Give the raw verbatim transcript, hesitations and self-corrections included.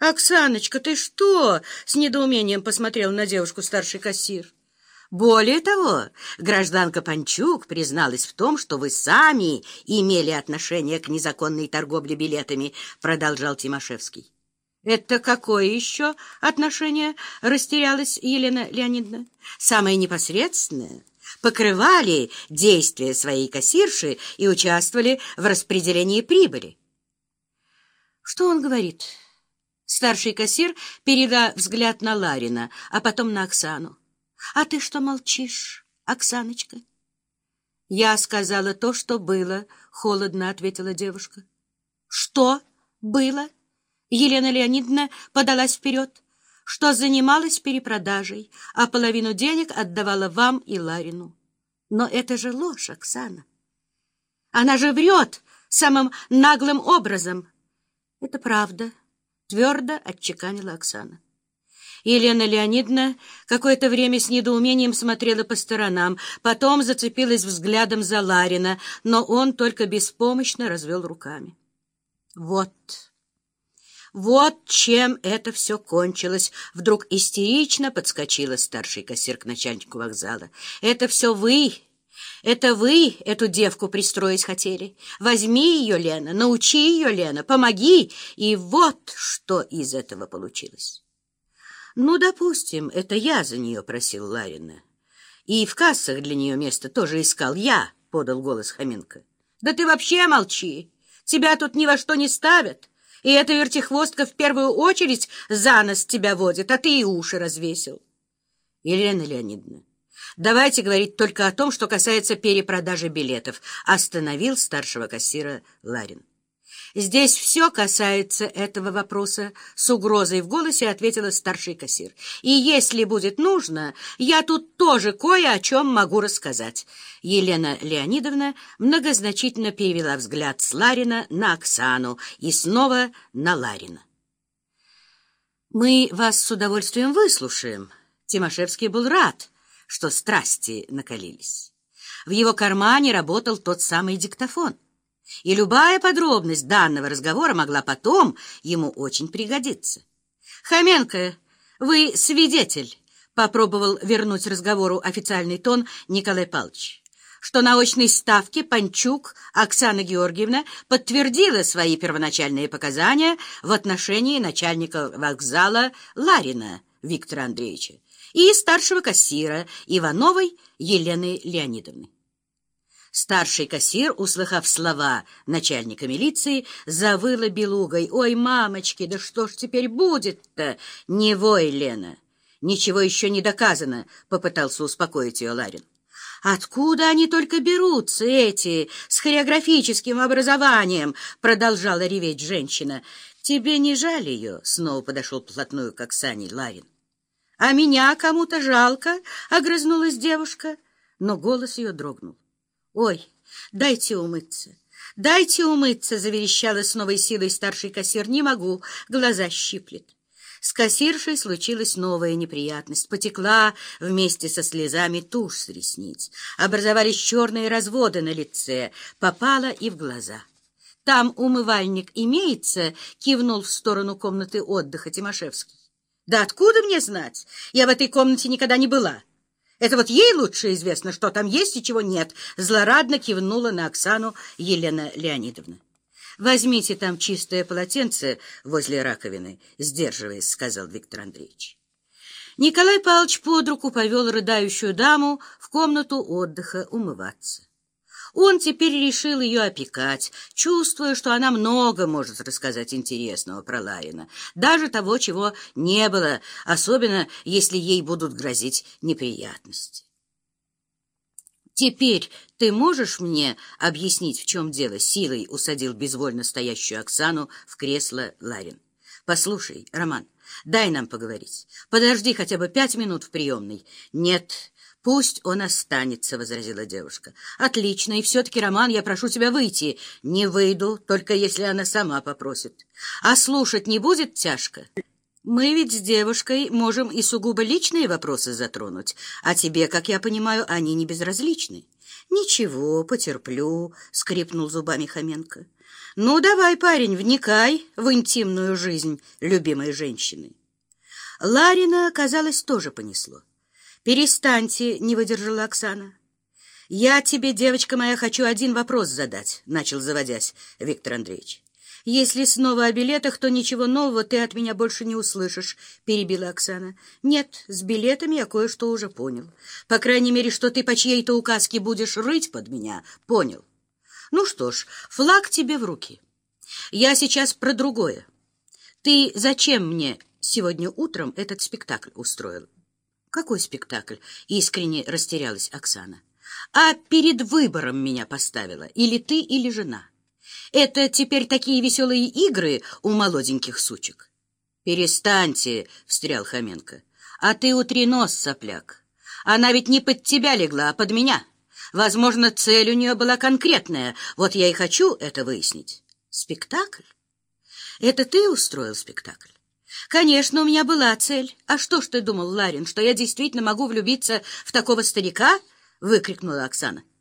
Оксаночка, ты что? — с недоумением посмотрел на девушку старший кассир. Более того, гражданка Панчук призналась в том, что вы сами имели отношение к незаконной торговле билетами, продолжал Тимошевский. Это какое еще отношение? Растерялась Елена Леонидовна. Самое непосредственное. Покрывали действия своей кассирши и участвовали в распределении прибыли. Что он говорит? Старший кассир перевела взгляд на Ларина, а потом на Оксану. А ты что молчишь, Оксаночка? Я сказала то, что было, холодно ответила девушка. Что было? Елена Леонидовна подалась вперед. Что занималась перепродажей, а половину денег отдавала вам и Ларину. Но это же ложь, Оксана. Она же врет самым наглым образом. Это правда, твердо отчеканила Оксана. Елена Леонидовна какое-то время с недоумением смотрела по сторонам, потом зацепилась взглядом за Ларина, но он только беспомощно развел руками. Вот... Вот чем это все кончилось. Вдруг истерично подскочила старший кассир к начальнику вокзала. Это все вы, это вы эту девку пристроить хотели. Возьми ее, Лена, научи ее, Лена, помоги. И вот что из этого получилось. Ну, допустим, это я за нее просил Ларина. И в кассах для нее место тоже искал я, подал голос Хоменко. Да ты вообще молчи, тебя тут ни во что не ставят. И эта вертихвостка в первую очередь за нос тебя водит, а ты и уши развесил. Елена Леонидовна, давайте говорить только о том, что касается перепродажи билетов, остановил старшего кассира Ларин. Здесь все касается этого вопроса, с угрозой в голосе ответила старший кассир. И если будет нужно, я тут тоже кое о чем могу рассказать. Елена Леонидовна многозначительно перевела взгляд с Ларина на Оксану и снова на Ларина. Мы вас с удовольствием выслушаем. Тимошевский был рад, что страсти накалились. В его кармане работал тот самый диктофон. И любая подробность данного разговора могла потом ему очень пригодиться. «Хоменко, вы свидетель», — попробовал вернуть разговору официальный тон Николай Павлович, что на очной ставке Панчук Оксана Георгиевна подтвердила свои первоначальные показания в отношении начальника вокзала Ларина Виктора Андреевича и старшего кассира Ивановой Елены Леонидовны. Старший кассир, услыхав слова начальника милиции, завыла белугой. «Ой, мамочки, да что ж теперь будет-то?» «Не вой, Лена, ничего еще не доказано», — попытался успокоить ее Ларин. «Откуда они только берутся, эти, с хореографическим образованием?» — продолжала реветь женщина. «Тебе не жаль ее?» — снова подошел вплотную к Оксане Ларин. «А меня кому-то жалко?» — огрызнулась девушка, но голос ее дрогнул. «Ой, дайте умыться, дайте умыться!» — заверещала с новой силой старший кассир. «Не могу, глаза щиплет». С кассиршей случилась новая неприятность. Потекла вместе со слезами тушь с ресниц. Образовались черные разводы на лице, попала и в глаза. «Там умывальник имеется?» — кивнул в сторону комнаты отдыха Тимошевский. «Да откуда мне знать? Я в этой комнате никогда не была. Это вот ей лучше известно, что там есть и чего нет», — злорадно кивнула на Оксану Елена Леонидовна. «Возьмите там чистое полотенце возле раковины», — сдерживаясь, сказал Виктор Андреевич. Николай Павлович под руку повел рыдающую даму в комнату отдыха умываться. Он теперь решил ее опекать, чувствуя, что она много может рассказать интересного про Ларина, даже того, чего не было, особенно если ей будут грозить неприятности. «Теперь ты можешь мне объяснить, в чем дело?» — силой усадил безвольно стоящую Оксану в кресло Ларин. «Послушай, Роман, дай нам поговорить. Подожди хотя бы пять минут в приемной». «Нет, пусть он останется», — возразила девушка. «Отлично, и все-таки, Роман, я прошу тебя выйти». «Не выйду, только если она сама попросит». «А слушать не будет тяжко?» «Мы ведь с девушкой можем и сугубо личные вопросы затронуть, а тебе, как я понимаю, они не безразличны». «Ничего, потерплю», — скрипнул зубами Хоменко. Ну, давай, парень, вникай в интимную жизнь любимой женщины. Ларина, казалось, тоже понесло. «Перестаньте», — не выдержала Оксана. «Я тебе, девочка моя, хочу один вопрос задать», — начал, заводясь, Виктор Андреевич. «Если снова о билетах, то ничего нового ты от меня больше не услышишь», — перебила Оксана. «Нет, с билетами я кое-что уже понял. По крайней мере, что ты по чьей-то указке будешь рыть под меня, понял. Ну что ж, флаг тебе в руки. Я сейчас про другое. Ты зачем мне сегодня утром этот спектакль устроил?» «Какой спектакль?» — искренне растерялась Оксана. «А перед выбором меня поставила. Или ты, или жена. Это теперь такие веселые игры у молоденьких сучек». «Перестаньте», — встрял Хоменко. «А ты утри нос, сопляк. Она ведь не под тебя легла, а под меня. Возможно, цель у нее была конкретная. Вот я и хочу это выяснить». «Спектакль? Это ты устроил спектакль?» «Конечно, у меня была цель. А что ж ты думал, Ларин, что я действительно могу влюбиться в такого старика?» — выкрикнула Оксана.